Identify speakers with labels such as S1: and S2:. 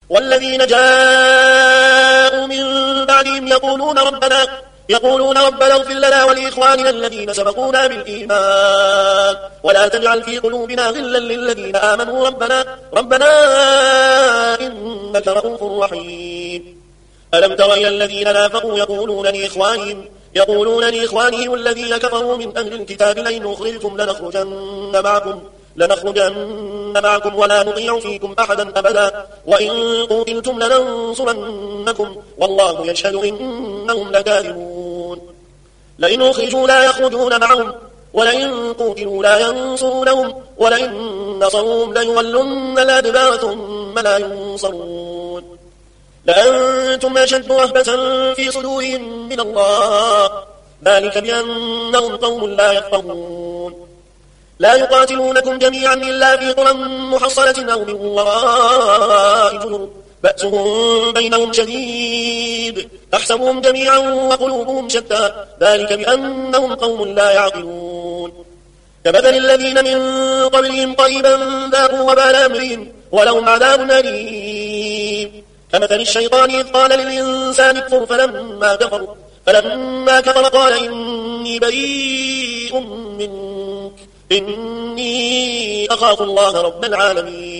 S1: والذين جاءوا من بعدهم يقولون ربنا اغفر لنا ولإخواننا الذين سبقونا بالإيمان ولا تجعل في قلوبنا غلا للذين آمنوا ربنا إنك رؤوف رحيم. ألم تر إلى الذين نافقوا يقولون لإخوانهم الذين كفروا من أهل الكتاب لئن أخرجتم لنخرجن معكم ولا نطيع فيكم أحدا أبدا وإن قتلتم لننصرنكم والله يشهد إنهم لكاذبون. لئن أخرجوا لا يخرجون معهم ولئن قتلوا لا ينصرونهم ولئن نصروهم ليولن الأدبار ثم لا ينصرون. لأنتم أشد رهبة في صدورهم من الله ذلك بأنهم قوم لا يفقهون. لا يقاتلونكم جميعا إلا في قرى محصنة أو من وراء جدر بأسهم بينهم شديد تحسبهم جميعا وقلوبهم شتى ذلك بأنهم قوم لا يعقلون. كمثل الذين من قبلهم قريبا ذاقوا وبال أمرهم ولهم عذاب أليم. كمثل الشيطان إذ قال للإنسان اكفر فلما كفر قال إني بريء منك إني أخاف الله رب العالمين.